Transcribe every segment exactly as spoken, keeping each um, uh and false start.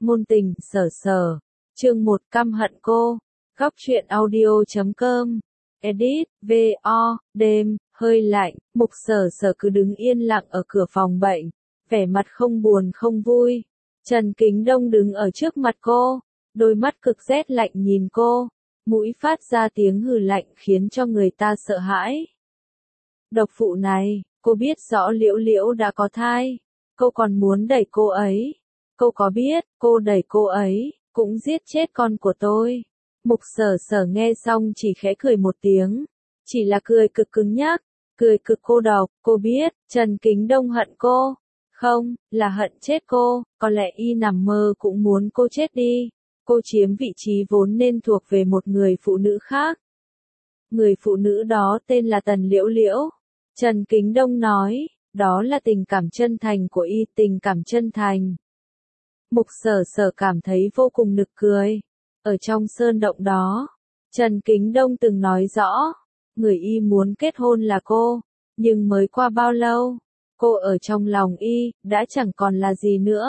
Ngôn tình, sở sở. Chương một căm hận cô. Góc truyện audio chấm com. Edit, V O, đêm, hơi lạnh, Mục Sở Sở cứ đứng yên lặng ở cửa phòng bệnh, vẻ mặt không buồn không vui. Trần Kính Đông đứng ở trước mặt cô, đôi mắt cực rét lạnh nhìn cô, mũi phát ra tiếng hừ lạnh khiến cho người ta sợ hãi. Độc phụ này, cô biết rõ Liễu Liễu đã có thai, cô còn muốn đẩy cô ấy. Cô có biết, cô đẩy cô ấy, cũng giết chết con của tôi. Mục Sở Sở nghe xong chỉ khẽ cười một tiếng, chỉ là cười cực cứng nhắc, cười cực cô độc. Cô biết, Trần Kính Đông hận cô, không, là hận chết cô, có lẽ y nằm mơ cũng muốn cô chết đi. Cô chiếm vị trí vốn nên thuộc về một người phụ nữ khác. Người phụ nữ đó tên là Tần Liễu Liễu. Trần Kính Đông nói, đó là tình cảm chân thành của y, tình cảm chân thành. Mục Sở Sở cảm thấy vô cùng nực cười. Ở trong sơn động đó, Trần Kính Đông từng nói rõ, người y muốn kết hôn là cô, nhưng mới qua bao lâu, cô ở trong lòng y, đã chẳng còn là gì nữa.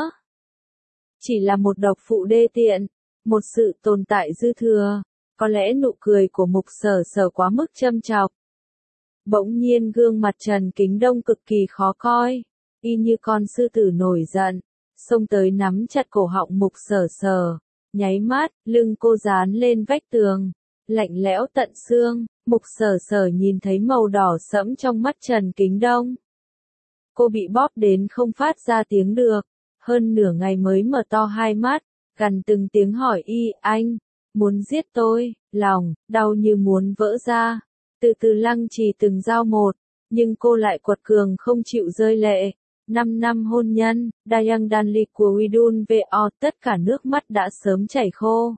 Chỉ là một độc phụ đê tiện, một sự tồn tại dư thừa, có lẽ nụ cười của Mục Sở Sở quá mức châm chọc. Bỗng nhiên gương mặt Trần Kính Đông cực kỳ khó coi, y như con sư tử nổi giận, xông tới nắm chặt cổ họng Mục Sở Sở. Nháy mắt, lưng cô dán lên vách tường, lạnh lẽo tận xương. Mục Sở Sở nhìn thấy màu đỏ sẫm trong mắt Trần Kính Đông. Cô bị bóp đến không phát ra tiếng được, hơn nửa ngày mới mở to hai mắt, gằn từng tiếng hỏi y, anh, muốn giết tôi, lòng, đau như muốn vỡ ra. Từ từ lăng trì từng dao một, nhưng cô lại quật cường không chịu rơi lệ. Năm năm hôn nhân, Dayang Danli của Widun Vo, tất cả nước mắt đã sớm chảy khô.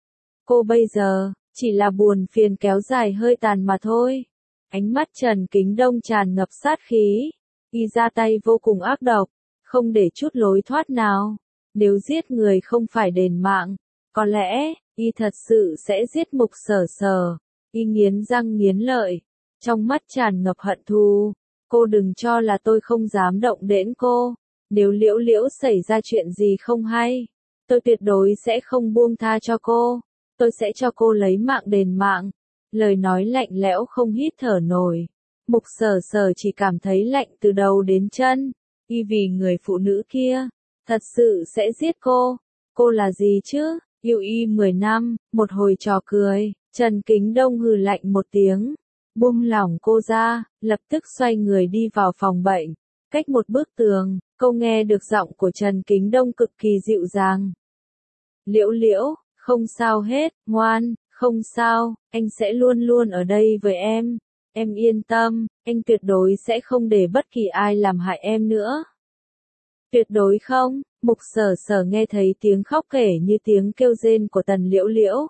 Cô bây giờ, chỉ là buồn phiền kéo dài hơi tàn mà thôi. Ánh mắt Trần Kính Đông tràn ngập sát khí, y ra tay vô cùng ác độc, không để chút lối thoát nào. Nếu giết người không phải đền mạng, có lẽ, y thật sự sẽ giết Mục Sở Sở. Y nghiến răng nghiến lợi, trong mắt tràn ngập hận thù. Cô đừng cho là tôi không dám động đến cô. Nếu Liễu Liễu xảy ra chuyện gì không hay, tôi tuyệt đối sẽ không buông tha cho cô. Tôi sẽ cho cô lấy mạng đền mạng. Lời nói lạnh lẽo không hít thở nổi. Mục Sở Sở chỉ cảm thấy lạnh từ đầu đến chân. Y vì người phụ nữ kia, thật sự sẽ giết cô. Cô là gì chứ? Yêu y mười năm, một hồi trò cười. Trần Kính Đông hừ lạnh một tiếng, buông lỏng cô ra, lập tức xoay người đi vào phòng bệnh. Cách một bức tường, cô nghe được giọng của Trần Kính Đông cực kỳ dịu dàng. Liễu Liễu, không sao hết, ngoan, không sao, anh sẽ luôn luôn ở đây với em. Em yên tâm, anh tuyệt đối sẽ không để bất kỳ ai làm hại em nữa. Tuyệt đối không. Mục Sở Sở nghe thấy tiếng khóc kể như tiếng kêu rên của Tần Liễu Liễu.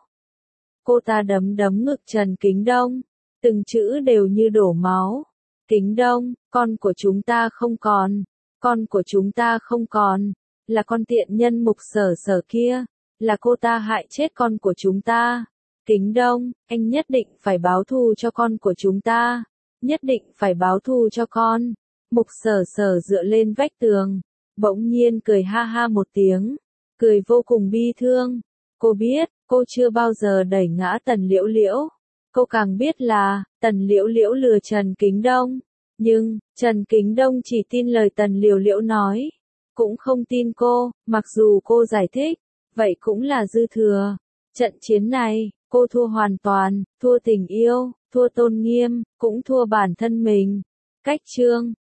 Cô ta đấm đấm ngực Trần Kính Đông, từng chữ đều như đổ máu. Kính Đông, con của chúng ta không còn, con của chúng ta không còn, là con tiện nhân Mục Sở Sở kia, là cô ta hại chết con của chúng ta. Kính Đông, anh nhất định phải báo thù cho con của chúng ta, nhất định phải báo thù cho con. Mục Sở Sở dựa lên vách tường, bỗng nhiên cười ha ha một tiếng, cười vô cùng bi thương. Cô biết, cô chưa bao giờ đẩy ngã Tần Liễu Liễu. Cô càng biết là, Tần Liễu Liễu lừa Trần Kính Đông. Nhưng, Trần Kính Đông chỉ tin lời Tần Liễu Liễu nói. Cũng không tin cô, mặc dù cô giải thích, vậy cũng là dư thừa. Trận chiến này, cô thua hoàn toàn, thua tình yêu, thua tôn nghiêm, cũng thua bản thân mình. Cách chương.